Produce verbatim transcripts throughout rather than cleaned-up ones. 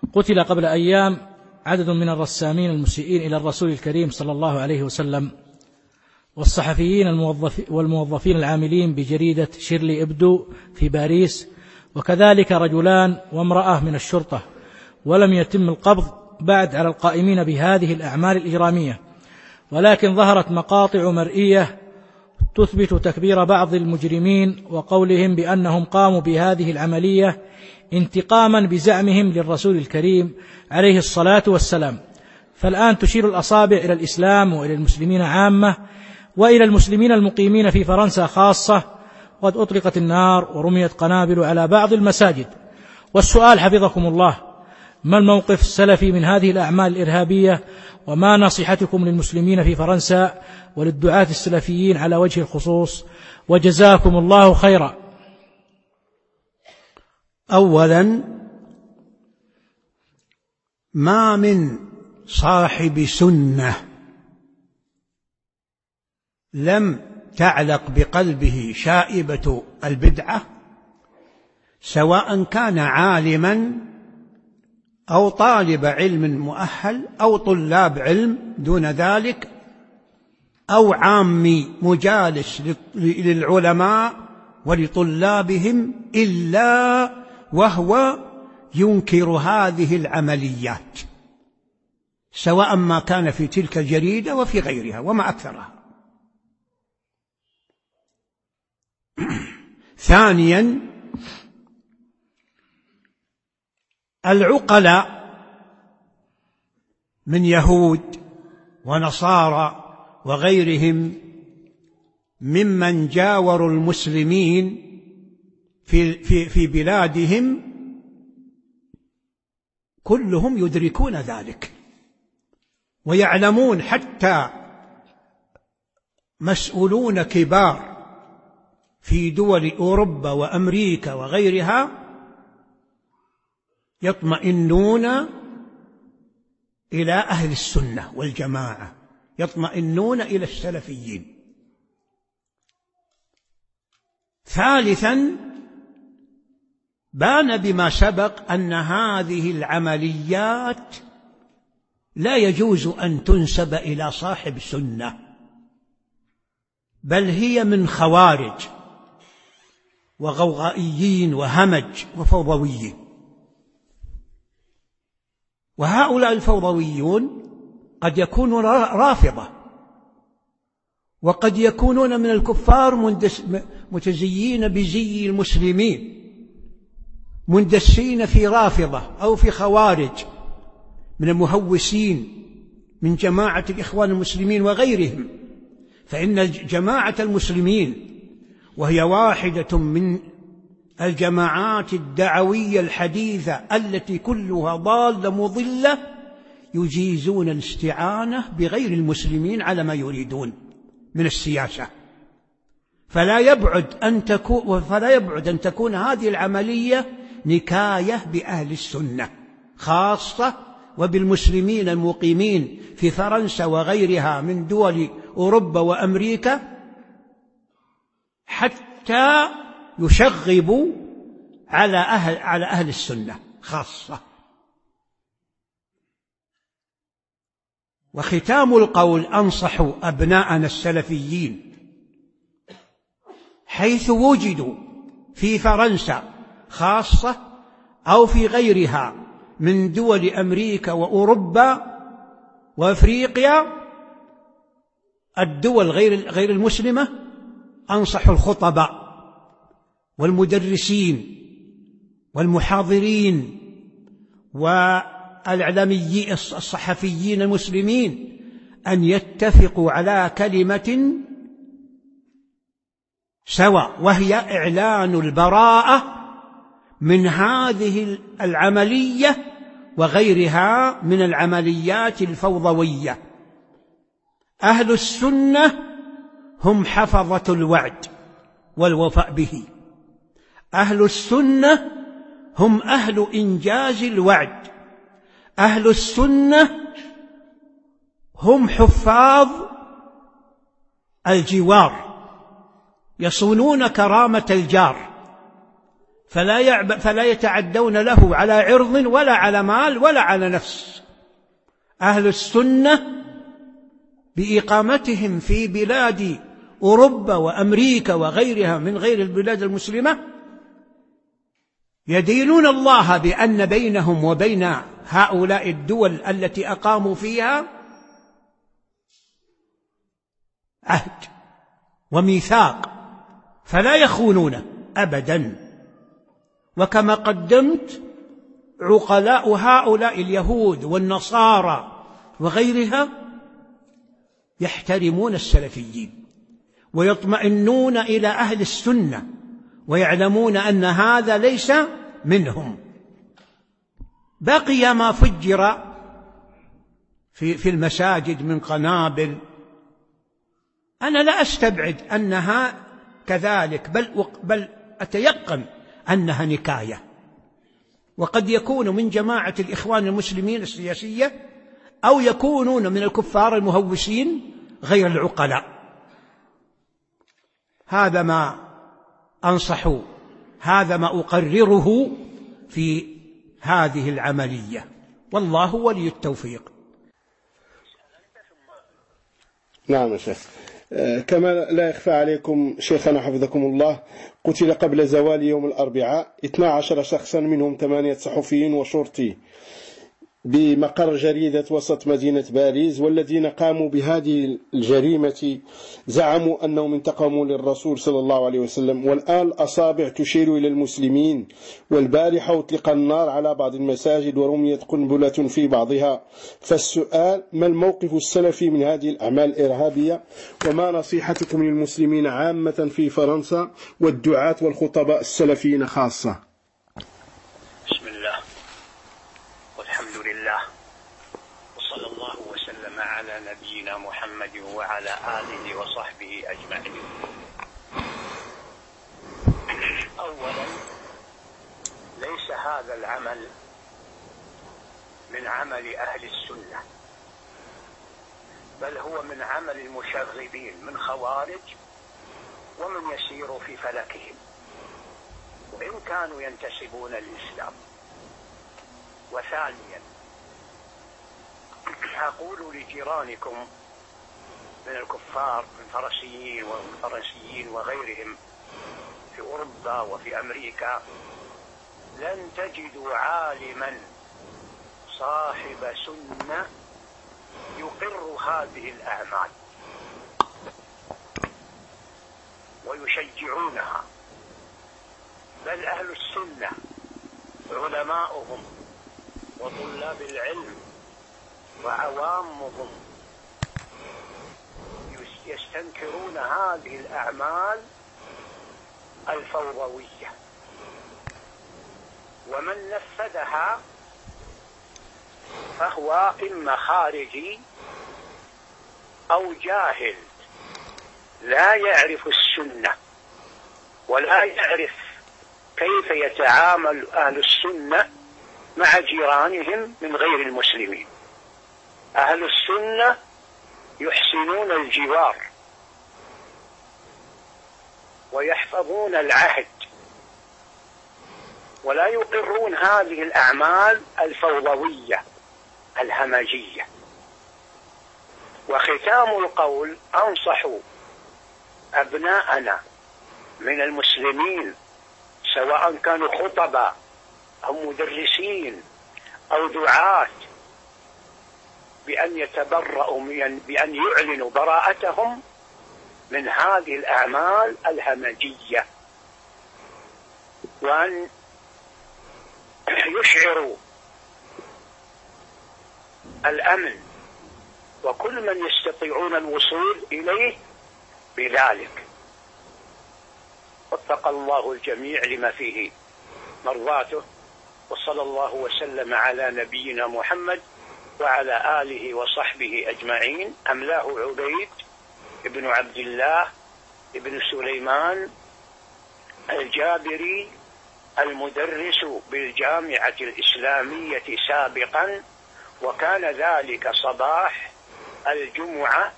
قتل قبل أيام عدد من الرسامين المسيئين إلى الرسول الكريم صلى الله عليه وسلم والصحفيين والموظفين العاملين بجريدة شيرلي إبدو في باريس، وكذلك رجلان وامرأة من الشرطة، ولم يتم القبض بعد على القائمين بهذه الأعمال الإجرامية، ولكن ظهرت مقاطع مرئية تثبت تكبير بعض المجرمين وقولهم بأنهم قاموا بهذه العملية انتقاما بزعمهم للرسول الكريم عليه الصلاة والسلام. فالآن تشير الأصابع إلى الإسلام وإلى المسلمين عامة وإلى المسلمين المقيمين في فرنسا خاصة، قد أطلقت النار ورميت قنابل على بعض المساجد. والسؤال حفظكم الله: ما الموقف السلفي من هذه الأعمال الإرهابية؟ وما نصيحتكم للمسلمين في فرنسا وللدعاة السلفيين على وجه الخصوص؟ وجزاكم الله خيرا. أولا، ما من صاحب سنة لم تعلق بقلبه شائبة البدعة، سواء كان عالما أو طالب علم مؤهل أو طلاب علم دون ذلك، أو عامي مجالس للعلماء ولطلابهم، إلا وهو ينكر هذه العمليات، سواء ما كان في تلك الجريدة وفي غيرها وما أكثرها. ثانيا، العقلاء من يهود ونصارى وغيرهم ممن جاوروا المسلمين في, في, في بلادهم كلهم يدركون ذلك ويعلمون، حتى مسؤولون كبار في دول أوروبا وأمريكا وغيرها يطمئنون إلى أهل السنة والجماعة، يطمئنون إلى السلفيين. ثالثا، بان بما سبق أن هذه العمليات لا يجوز أن تنسب إلى صاحب سنة، بل هي من خوارج وغوغائيين وهمج وفوضويين. وهؤلاء الفوضويون قد يكونون رافضة، وقد يكونون من الكفار متزيين بزي المسلمين، مندسين في رافضة أو في خوارج من المهوسين من جماعة الإخوان المسلمين وغيرهم. فإن جماعة المسلمين، وهي واحدة من الجماعات الدعوية الحديثة التي كلها ضالة مضلة، يجيزون الاستعانة بغير المسلمين على ما يريدون من السياسة. فلا يبعد أن تكون فلا يبعد أن تكون هذه العملية نكاية بأهل السنة خاصة، وبالمسلمين المقيمين في فرنسا وغيرها من دول أوروبا وأمريكا، حتى يشغبوا على أهل, على أهل السنة خاصة. وختام القول: أنصح أبناءنا السلفيين حيث وجدوا في فرنسا خاصة أو في غيرها من دول أمريكا وأوروبا وأفريقيا، الدول غير غير المسلمة، أنصح الخطباء والمدرسين والمحاضرين والإعلاميين الصحفيين المسلمين أن يتفقوا على كلمة سواء، وهي إعلان البراءة من هذه العملية وغيرها من العمليات الفوضوية. أهل السنة هم حفظة الوعد والوفاء به، أهل السنة هم أهل إنجاز الوعد، أهل السنة هم حفاظ الجوار، يصونون كرامة الجار، فلا, يعب فلا يتعدون له على عرض ولا على مال ولا على نفس. أهل السنة بإقامتهم في بلاد أوروبا وأمريكا وغيرها من غير البلاد المسلمة يدينون الله بأن بينهم وبين هؤلاء الدول التي أقاموا فيها عهد وميثاق، فلا يخونونه أبدا. وكما قدمت، عقلاء هؤلاء اليهود والنصارى وغيرها يحترمون السلفيين ويطمئنون إلى أهل السنة ويعلمون أن هذا ليس منهم. بقي ما فجر في في المساجد من قنابل، أنا لا أستبعد أنها كذلك، بل بل أتيقن أنها نكاية، وقد يكون من جماعة الإخوان المسلمين السياسية أو يكونون من الكفار المهوسين غير العقلاء. هذا ما أنصح، هذا ما أقرره في هذه العملية، والله ولي التوفيق. نعم يا شيخ. كما لا يخفى عليكم شيخنا حفظكم الله، قتل قبل زوال يوم الأربعاء اثنا عشر شخصا، منهم ثمانية صحفيين وشرطي بمقر جريدة وسط مدينة باريس، والذين قاموا بهذه الجريمة زعموا أنهم انتقموا للرسول صلى الله عليه وسلم، والآن الأصابع تشير إلى المسلمين. والبارحة أطلق النار على بعض المساجد ورميت قنبلة في بعضها. فالسؤال: ما الموقف السلفي من هذه الأعمال الإرهابية؟ وما نصيحتكم للمسلمين عامة في فرنسا والدعاة والخطباء السلفيين خاصة؟ بسم الله والحمد لله وصلى الله وسلم على نبينا محمد وعلى آله وصحبه أجمعين. أولا، ليس هذا العمل من عمل أهل السنة، بل هو من عمل المشربين من خوارج ومن يسير في فلكهم، وإن كانوا ينتسبون الإسلام. وثانيا، أقول لجيرانكم من الكفار من فرنسيين والفرنسيين وغيرهم في أوروبا وفي أمريكا: لن تجدوا عالما صاحب سنة يقر هذه الأعمال ويشجعونها، بل أهل السنة علماؤهم وطلاب العلم وعوامهم يستنكرون هذه الأعمال الفوضوية، ومن نفذها فهو إما خارجي أو جاهل لا يعرف السنة ولا يعرف كيف يتعامل أهل السنة مع جيرانهم من غير المسلمين. أهل السنة يحسنون الجوار ويحفظون العهد ولا يقرون هذه الأعمال الفوضوية الهمجية. وختام القول: أنصح أبناءنا من المسلمين سواء كانوا خطباء أو مدرسين أو دعاة بأن يتبرؤوا بأن يعلنوا براءتهم من هذه الأعمال الهمجية، وأن يشعروا الأمن وكل من يستطيعون الوصول إليه بذلك. وفق الله الجميع لما فيه مرضاته، وصلى الله وسلم على نبينا محمد وعلى آله وصحبه أجمعين. أملاه عبيد ابن عبد الله ابن سليمان الجابري، المدرس بالجامعة الإسلامية سابقا، وكان ذلك صباح الجمعة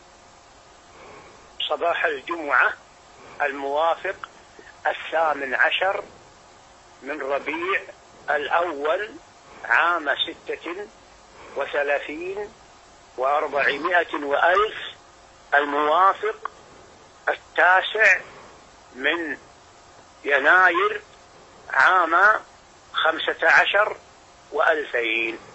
صباح الجمعة الموافق الثامن عشر من ربيع الأول عام ستة وثلاثين وأربعمائة وألف، الموافق التاسع من يناير عام خمسة عشر وألفين.